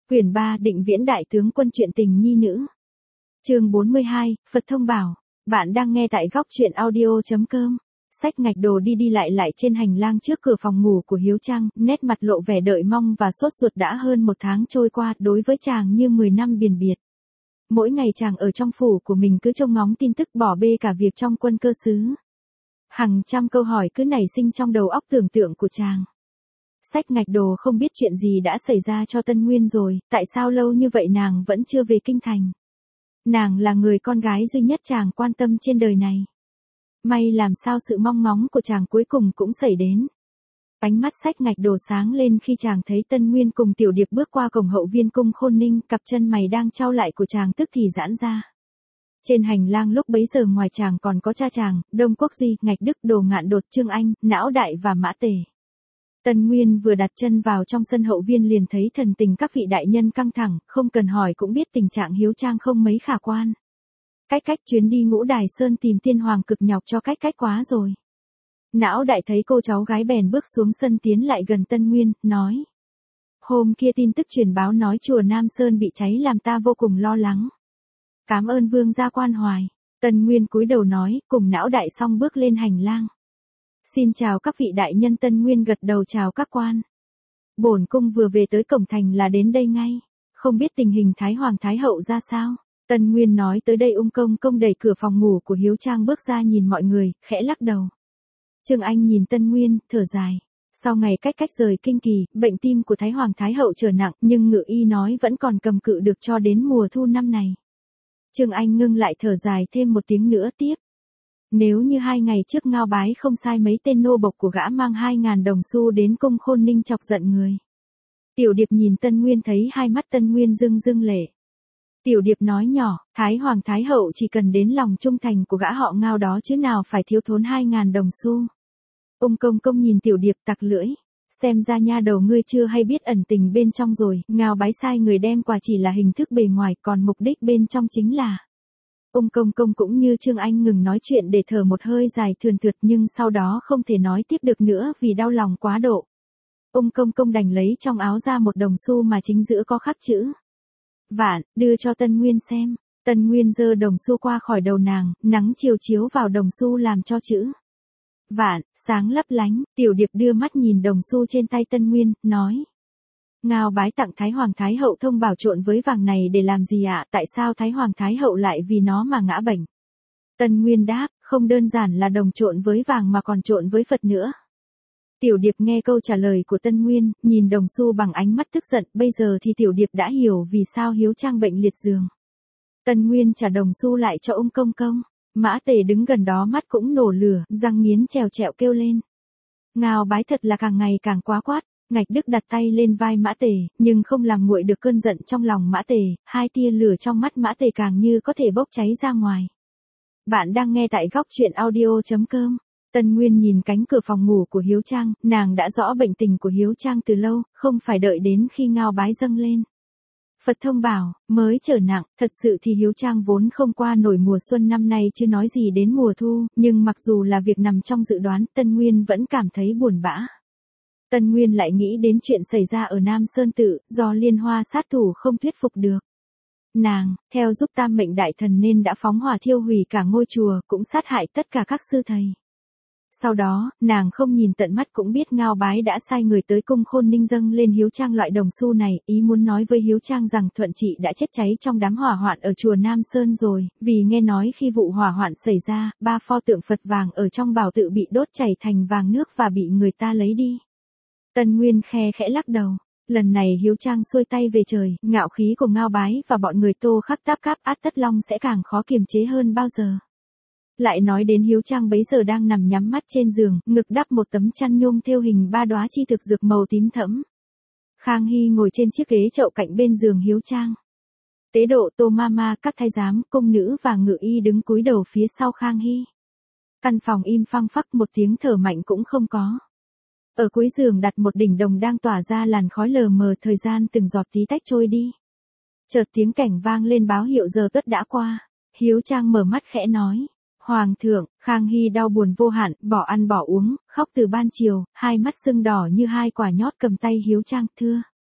Quyển 3 Định Viễn Đại Tướng Quân Truyện Tình Nhi Nữ. Chương 42, Phật Thông Bảo. Bạn đang nghe tại góc truyện audio.com. Xách ngạch đồ đi lại trên hành lang trước cửa phòng ngủ của Hiếu Trang, nét mặt lộ vẻ đợi mong và sốt ruột. Đã hơn một tháng trôi qua, đối với chàng như 10 năm biền biệt. Mỗi ngày chàng ở trong phủ của mình cứ trông ngóng tin tức, bỏ bê cả việc trong quân cơ xứ. Hàng trăm câu hỏi cứ nảy sinh trong đầu óc tưởng tượng của chàng. Xách ngạch đồ không biết chuyện gì đã xảy ra cho Tân Nguyên rồi, tại sao lâu như vậy nàng vẫn chưa về kinh thành. Nàng là người con gái duy nhất chàng quan tâm trên đời này. May làm sao sự mong ngóng của chàng cuối cùng cũng xảy đến. Ánh mắt xách ngạch đồ sáng lên khi chàng thấy Tân Nguyên cùng Tiểu Điệp bước qua cổng hậu viên cung Khôn Ninh, cặp chân mày đang chau lại của chàng tức thì giãn ra. Trên hành lang lúc bấy giờ ngoài chàng còn có cha chàng, Đông Quốc Duy, Ngạch Đức, Đồ Ngạn Đột, Trương Anh, Não Đại và Mã Tề. Tân Nguyên vừa đặt chân vào trong sân hậu viên liền thấy thần tình các vị đại nhân căng thẳng, không cần hỏi cũng biết tình trạng Hiếu Trang không mấy khả quan. Cách chuyến đi Ngũ Đài Sơn tìm tiên hoàng cực nhọc cho cách quá rồi. Não Đại thấy cô cháu gái bèn bước xuống sân tiến lại gần Tân Nguyên, nói. Hôm kia tin tức truyền báo nói chùa Nam Sơn bị cháy làm ta vô cùng lo lắng. Cảm ơn vương gia quan hoài. Tân Nguyên cúi đầu nói, cùng Não Đại xong bước lên hành lang. Xin chào các vị đại nhân. Tân Nguyên gật đầu chào các quan. Bổn cung vừa về tới cổng thành là đến đây ngay. Không biết tình hình Thái Hoàng Thái Hậu ra sao. Tân Nguyên nói tới đây công đẩy cửa phòng ngủ của Hiếu Trang bước ra nhìn mọi người, khẽ lắc đầu. Trương Anh nhìn Tân Nguyên, thở dài. Sau ngày cách rời kinh kỳ, bệnh tim của Thái Hoàng Thái Hậu trở nặng nhưng ngự y nói vẫn còn cầm cự được cho đến mùa thu năm này. Trương Anh ngưng lại thở dài thêm một tiếng nữa tiếp. Nếu như 2 ngày trước Ngao Bái không sai mấy tên nô bộc của gã mang 2.000 đồng xu đến cung Khôn Ninh chọc giận người. Tiểu Điệp nhìn Tân Nguyên thấy hai mắt Tân Nguyên rưng lệ. Tiểu Điệp nói nhỏ, Thái Hoàng Thái Hậu chỉ cần đến lòng trung thành của gã họ Ngao đó chứ nào phải thiếu thốn 2.000 đồng xu. Công nhìn Tiểu Điệp tặc lưỡi. Xem ra nha đầu ngươi chưa hay biết ẩn tình bên trong rồi, Ngao Bái sai người đem quà chỉ là hình thức bề ngoài, còn mục đích bên trong chính là... Công cũng như Trương Anh ngừng nói chuyện để thở một hơi dài thườn thượt nhưng sau đó không thể nói tiếp được nữa vì đau lòng quá độ. Công đành lấy trong áo ra một đồng xu mà chính giữa có khắc chữ Vạn, đưa cho Tân Nguyên xem. Tân Nguyên giơ đồng xu qua khỏi đầu nàng, nắng chiều chiếu vào đồng xu làm cho chữ Vạn sáng lấp lánh. Tiểu Điệp đưa mắt nhìn đồng xu trên tay Tân Nguyên, nói. Ngao Bái tặng Thái Hoàng Thái Hậu thông bảo trộn với vàng này để làm gì ạ? Tại sao Thái Hoàng Thái Hậu lại vì nó mà ngã bệnh? Tân Nguyên đáp, không đơn giản là đồng trộn với vàng mà còn trộn với Phật nữa. Tiểu Điệp nghe câu trả lời của Tân Nguyên, nhìn đồng xu bằng ánh mắt tức giận, bây giờ thì Tiểu Điệp đã hiểu vì sao Hiếu Trang bệnh liệt giường. Tân Nguyên trả đồng xu lại cho công. Mã Tề đứng gần đó mắt cũng nổ lửa, răng nghiến trèo kêu lên. Ngao Bái thật là càng ngày càng quá quát. Ngạch Đức đặt tay lên vai Mã Tề, nhưng không làm nguội được cơn giận trong lòng Mã Tề, hai tia lửa trong mắt Mã Tề càng như có thể bốc cháy ra ngoài. Bạn đang nghe tại góc truyện audio.com. Tân Nguyên nhìn cánh cửa phòng ngủ của Hiếu Trang, nàng đã rõ bệnh tình của Hiếu Trang từ lâu, không phải đợi đến khi Ngao Bái dâng lên. Phật thông bảo, mới trở nặng, thật sự thì Hiếu Trang vốn không qua nổi mùa xuân năm nay chứ nói gì đến mùa thu, nhưng mặc dù là việc nằm trong dự đoán, Tân Nguyên vẫn cảm thấy buồn bã. Tân Nguyên lại nghĩ đến chuyện xảy ra ở Nam Sơn Tự, do Liên Hoa sát thủ không thuyết phục được. Nàng, theo giúp Tam Mệnh Đại Thần nên đã phóng hỏa thiêu hủy cả ngôi chùa, cũng sát hại tất cả các sư thầy. Sau đó, nàng không nhìn tận mắt cũng biết Ngao Bái đã sai người tới cung Khôn Ninh dâng lên Hiếu Trang loại đồng xu này, ý muốn nói với Hiếu Trang rằng Thuận Trị đã chết cháy trong đám hỏa hoạn ở chùa Nam Sơn rồi, vì nghe nói khi vụ hỏa hoạn xảy ra, 3 pho tượng Phật vàng ở trong bảo tự bị đốt chảy thành vàng nước và bị người ta lấy đi. Tân Nguyên khẽ lắc đầu. Lần này Hiếu Trang xuôi tay về trời, ngạo khí của Ngao Bái và bọn người Tô Khắc Táp Cáp Át Tất Long sẽ càng khó kiềm chế hơn bao giờ. Lại nói đến Hiếu Trang bấy giờ đang nằm nhắm mắt trên giường, ngực đắp một tấm chăn nhung thêu hình 3 đóa chi thực dược màu tím thẫm. Khang Hy ngồi trên chiếc ghế chậu cạnh bên giường Hiếu Trang. Tế độ, Tô Mama, các thái giám, cung nữ và ngự y đứng cúi đầu phía sau Khang Hy. Căn phòng im phăng phắc, một tiếng thở mạnh cũng không có. Ở cuối giường đặt một đỉnh đồng đang tỏa ra làn khói lờ mờ, thời gian từng giọt tí tách trôi đi. Chợt tiếng cảnh vang lên báo hiệu giờ tuất đã qua. Hiếu Trang mở mắt khẽ nói. Hoàng thượng. Khang Hy đau buồn vô hạn, bỏ ăn bỏ uống, khóc từ ban chiều, hai mắt sưng đỏ như 2 quả nhót, cầm tay Hiếu Trang, thưa.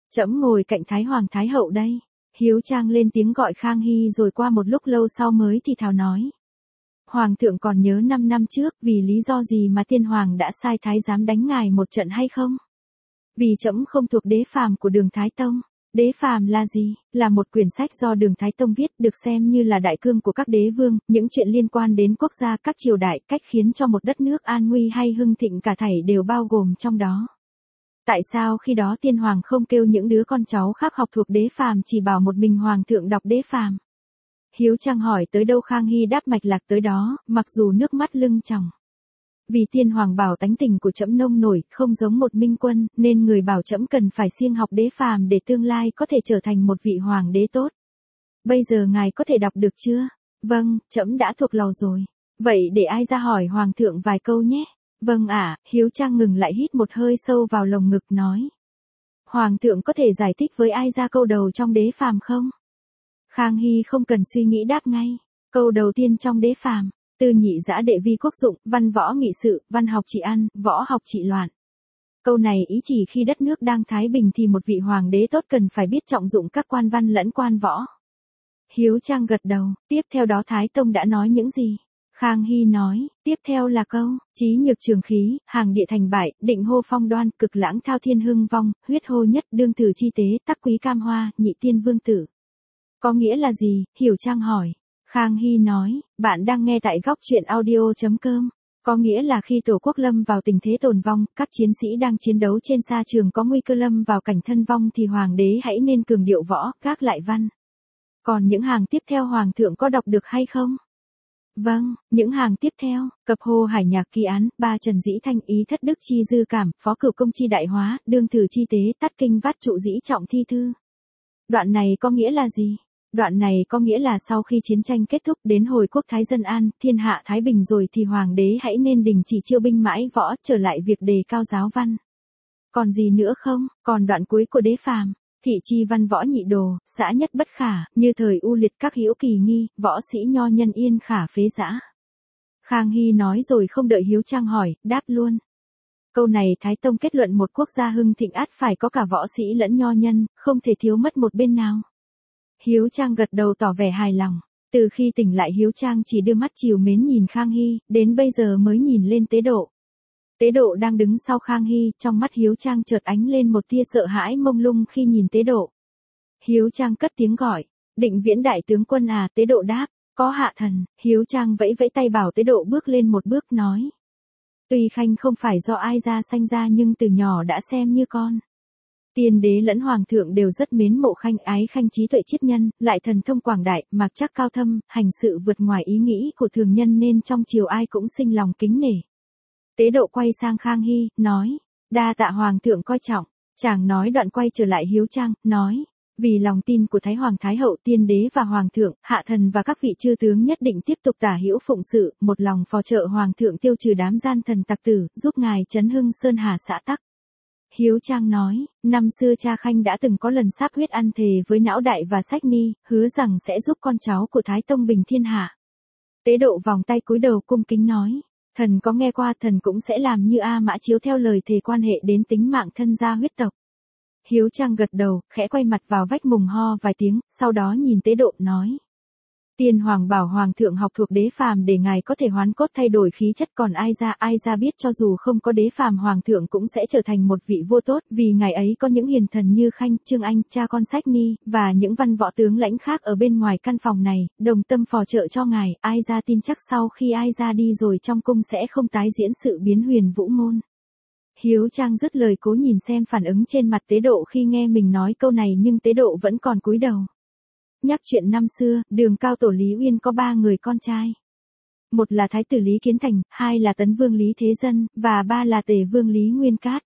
Trẫm ngồi cạnh Thái Hoàng Thái Hậu đây. Hiếu Trang lên tiếng gọi Khang Hy rồi qua một lúc lâu sau mới thì thào nói. Hoàng thượng còn nhớ 5 năm trước vì lý do gì mà tiên hoàng đã sai thái giám đánh ngài một trận hay không? Vì trẫm không thuộc đế phàm của Đường Thái Tông. Đế phàm là gì? Là một quyển sách do Đường Thái Tông viết, được xem như là đại cương của các đế vương, những chuyện liên quan đến quốc gia, các triều đại, cách khiến cho một đất nước an nguy hay hưng thịnh cả thảy đều bao gồm trong đó. Tại sao khi đó tiên hoàng không kêu những đứa con cháu khác học thuộc đế phàm, chỉ bảo một mình hoàng thượng đọc đế phàm? Hiếu Trang hỏi tới đâu Khang Hy đáp mạch lạc tới đó, mặc dù nước mắt lưng tròng. Vì tiên hoàng bảo tánh tình của trẫm nông nổi, không giống một minh quân, nên người bảo trẫm cần phải siêng học đế phàm để tương lai có thể trở thành một vị hoàng đế tốt. Bây giờ ngài có thể đọc được chưa? Vâng, trẫm đã thuộc lòng rồi. Vậy để ai ra hỏi hoàng thượng vài câu nhé. Vâng ạ. Hiếu Trang ngừng lại hít một hơi sâu vào lồng ngực nói. Hoàng thượng có thể giải thích với ai ra câu đầu trong đế phàm không? Khang Hy không cần suy nghĩ đáp ngay. Câu đầu tiên trong đế phàm. Tư nhị giã đệ vi quốc dụng, văn võ nghị sự, văn học trị an, võ học trị loạn. Câu này ý chỉ khi đất nước đang thái bình thì một vị hoàng đế tốt cần phải biết trọng dụng các quan văn lẫn quan võ. Hiếu Trang gật đầu, tiếp theo đó Thái Tông đã nói những gì? Khang Hy nói, tiếp theo là câu, chí nhược trường khí, hàng địa thành bại, định hô phong đoan, cực lãng thao thiên hưng vong, huyết hô nhất đương tử chi tế, tắc quý cam hoa, nhị tiên vương tử. Có nghĩa là gì? Hiểu Trang hỏi. Khang Hy nói, bạn đang nghe tại góc truyện audio.com. Có nghĩa là khi Tổ quốc lâm vào tình thế tồn vong, các chiến sĩ đang chiến đấu trên sa trường có nguy cơ lâm vào cảnh thân vong thì hoàng đế hãy nên cường điệu võ, gác lại văn. Còn những hàng tiếp theo hoàng thượng có đọc được hay không? Vâng, những hàng tiếp theo, cập hồ hải nhạc kỳ án, ba trần dĩ thanh ý thất đức chi dư cảm, phó cửu công chi đại hóa, đương tử chi tế, tắt kinh vát trụ dĩ trọng thi thư. Đoạn này có nghĩa là gì? Đoạn này có nghĩa là sau khi chiến tranh kết thúc đến hồi quốc thái dân an, thiên hạ thái bình rồi thì hoàng đế hãy nên đình chỉ chiêu binh mãi võ, trở lại việc đề cao giáo văn. Còn gì nữa không? Còn đoạn cuối của đế phàm. Thị chi văn võ nhị đồ, xã nhất bất khả, như thời u liệt các hữu kỳ nghi, võ sĩ nho nhân yên khả phế dã. Khang Hy nói rồi không đợi Hiếu Trang hỏi, đáp luôn. Câu này Thái Tông kết luận một quốc gia hưng thịnh ắt phải có cả võ sĩ lẫn nho nhân, không thể thiếu mất một bên nào. Hiếu Trang gật đầu tỏ vẻ hài lòng. Từ khi tỉnh lại Hiếu Trang chỉ đưa mắt trìu mến nhìn Khang Hy, đến bây giờ mới nhìn lên Tế Độ. Tế Độ đang đứng sau Khang Hy, trong mắt Hiếu Trang chợt ánh lên một tia sợ hãi mông lung khi nhìn Tế Độ. Hiếu Trang cất tiếng gọi, Định Viễn đại tướng quân à? Tế Độ đáp, có hạ thần. Hiếu Trang vẫy vẫy tay bảo Tế Độ bước lên một bước nói. Tuy Khanh không phải do ai ra sanh ra nhưng từ nhỏ đã xem như con. Tiên đế lẫn hoàng thượng đều rất mến mộ Khanh, ái Khanh trí tuệ triết nhân, lại thần thông quảng đại, mạc trắc cao thâm, hành sự vượt ngoài ý nghĩ của thường nhân nên trong triều ai cũng sinh lòng kính nể. Tế Độ quay sang Khang Hy, nói, đa tạ hoàng thượng coi trọng. Chàng nói đoạn quay trở lại Hiếu Trang, nói, vì lòng tin của Thái Hoàng Thái Hậu, tiên đế và hoàng thượng, hạ thần và các vị chư tướng nhất định tiếp tục tả hữu phụng sự, một lòng phò trợ hoàng thượng tiêu trừ đám gian thần tặc tử, giúp ngài trấn hưng sơn hà xã tắc. Hiếu Trang nói, năm xưa cha Khanh đã từng có lần sáp huyết ăn thề với Não Đại và Sách Ni, hứa rằng sẽ giúp con cháu của Thái Tông bình thiên hạ. Tế Độ vòng tay cúi đầu cung kính nói, thần có nghe qua, thần cũng sẽ làm như A Mã chiếu theo lời thề quan hệ đến tính mạng thân gia huyết tộc. Hiếu Trang gật đầu, khẽ quay mặt vào vách mùng ho vài tiếng, sau đó nhìn Tế Độ nói. Tiên hoàng bảo hoàng thượng học thuộc đế phàm để ngài có thể hoán cốt thay đổi khí chất, còn ai ra biết cho dù không có đế phàm hoàng thượng cũng sẽ trở thành một vị vua tốt, vì ngài ấy có những hiền thần như Khanh, Trương Anh, cha con Sách Ni, và những văn võ tướng lãnh khác ở bên ngoài căn phòng này, đồng tâm phò trợ cho ngài, ai ra tin chắc sau khi ai ra đi rồi trong cung sẽ không tái diễn sự biến huyền vũ môn. Hiếu Trang dứt lời cố nhìn xem phản ứng trên mặt Tế Độ khi nghe mình nói câu này nhưng Tế Độ vẫn còn cúi đầu. Nhắc chuyện năm xưa, Đường Cao Tổ Lý Uyên có 3 người con trai. Một là Thái tử Lý Kiến Thành, 2 là Tấn Vương Lý Thế Dân, và 3 là Tề Vương Lý Nguyên Cát.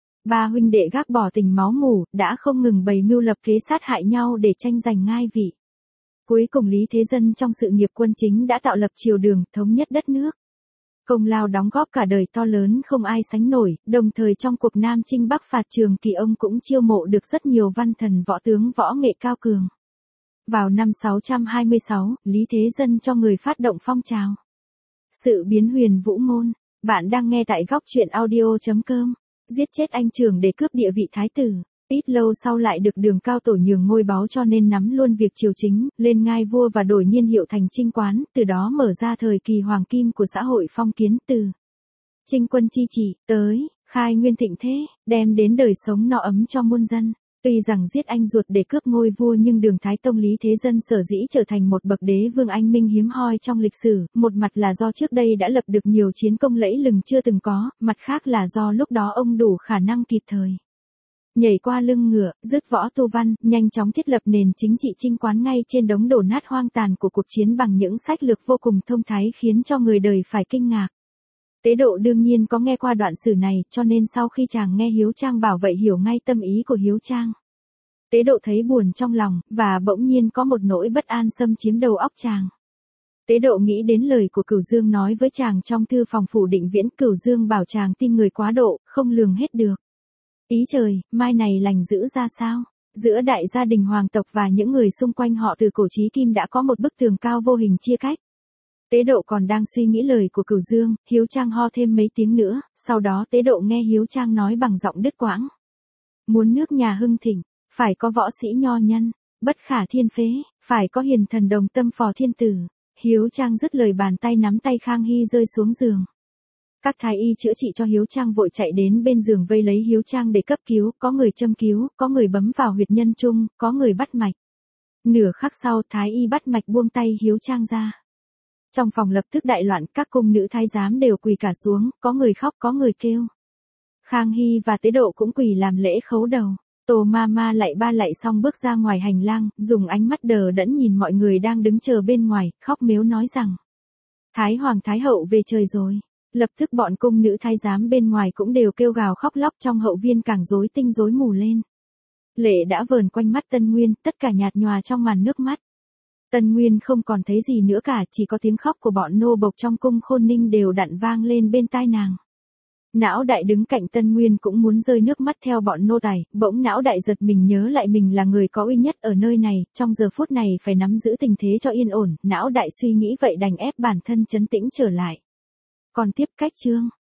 3 huynh đệ gác bỏ tình máu mủ, đã không ngừng bày mưu lập kế sát hại nhau để tranh giành ngai vị. Cuối cùng Lý Thế Dân trong sự nghiệp quân chính đã tạo lập triều Đường, thống nhất đất nước. Công lao đóng góp cả đời to lớn không ai sánh nổi, đồng thời trong cuộc Nam Chinh Bắc phạt Trường Kỳ ông cũng chiêu mộ được rất nhiều văn thần võ tướng võ nghệ cao cường. Vào năm 626, Lý Thế Dân cho người phát động phong trào sự biến huyền vũ môn. Bạn đang nghe tại góc truyện audio.com. Giết chết anh trưởng để cướp địa vị thái tử. Ít lâu sau lại được Đường Cao Tổ nhường ngôi báu cho nên nắm luôn việc triều chính, lên ngai vua và đổi niên hiệu thành Trinh Quán, từ đó mở ra thời kỳ hoàng kim của xã hội phong kiến từ Trinh quân chi chỉ, tới, khai nguyên thịnh thế, đem đến đời sống no ấm cho muôn dân. Tuy rằng giết anh ruột để cướp ngôi vua nhưng Đường Thái Tông Lý Thế Dân sở dĩ trở thành một bậc đế vương anh minh hiếm hoi trong lịch sử, một mặt là do trước đây đã lập được nhiều chiến công lẫy lừng chưa từng có, mặt khác là do lúc đó ông đủ khả năng kịp thời nhảy qua lưng ngựa, dứt võ tu văn, nhanh chóng thiết lập nền chính trị Trinh Quán ngay trên đống đổ nát hoang tàn của cuộc chiến bằng những sách lược vô cùng thông thái khiến cho người đời phải kinh ngạc. Tế Độ đương nhiên có nghe qua đoạn sử này, cho nên sau khi chàng nghe Hiếu Trang bảo vậy hiểu ngay tâm ý của Hiếu Trang. Tế Độ thấy buồn trong lòng, và bỗng nhiên có một nỗi bất an xâm chiếm đầu óc chàng. Tế Độ nghĩ đến lời của Cửu Dương nói với chàng trong thư phòng phủ Định Viễn, Cửu Dương bảo chàng tin người quá độ, không lường hết được. Ý trời, mai này lành dữ ra sao? Giữa đại gia đình hoàng tộc và những người xung quanh họ từ cổ chí kim đã có một bức tường cao vô hình chia cách. Tế Độ còn đang suy nghĩ lời của Cửu Dương, Hiếu Trang ho thêm mấy tiếng nữa, sau đó Tế Độ nghe Hiếu Trang nói bằng giọng đứt quãng. Muốn nước nhà hưng thịnh, phải có võ sĩ nho nhân, bất khả thiên phế, phải có hiền thần đồng tâm phò thiên tử. Hiếu Trang dứt lời bàn tay nắm tay Khang Hy rơi xuống giường. Các thái y chữa trị cho Hiếu Trang vội chạy đến bên giường vây lấy Hiếu Trang để cấp cứu, có người châm cứu, có người bấm vào huyệt nhân trung, có người bắt mạch. Nửa khắc sau thái y bắt mạch buông tay Hiếu Trang ra. Trong phòng lập tức đại loạn, các cung nữ thái giám đều quỳ cả xuống, có người khóc có người kêu. Khang Hy và Tế Độ cũng quỳ làm lễ khấu đầu. Tô ma ma lạy ba lạy xong bước ra ngoài hành lang, dùng ánh mắt đờ đẫn nhìn mọi người đang đứng chờ bên ngoài, khóc mếu nói rằng: Thái Hoàng Thái Hậu về trời rồi. Lập tức bọn cung nữ thái giám bên ngoài cũng đều kêu gào khóc lóc, trong hậu viên càng rối tinh rối mù lên. Lệ đã vờn quanh mắt Tân Nguyên, tất cả nhạt nhòa trong màn nước mắt. Tân Nguyên không còn thấy gì nữa cả, chỉ có tiếng khóc của bọn nô bộc trong cung Khôn Ninh đều đặn vang lên bên tai nàng. Não Đại đứng cạnh Tân Nguyên cũng muốn rơi nước mắt theo bọn nô tài, bỗng Não Đại giật mình nhớ lại mình là người có uy nhất ở nơi này, trong giờ phút này phải nắm giữ tình thế cho yên ổn, Não Đại suy nghĩ vậy đành ép bản thân trấn tĩnh trở lại. Còn tiếp cách chương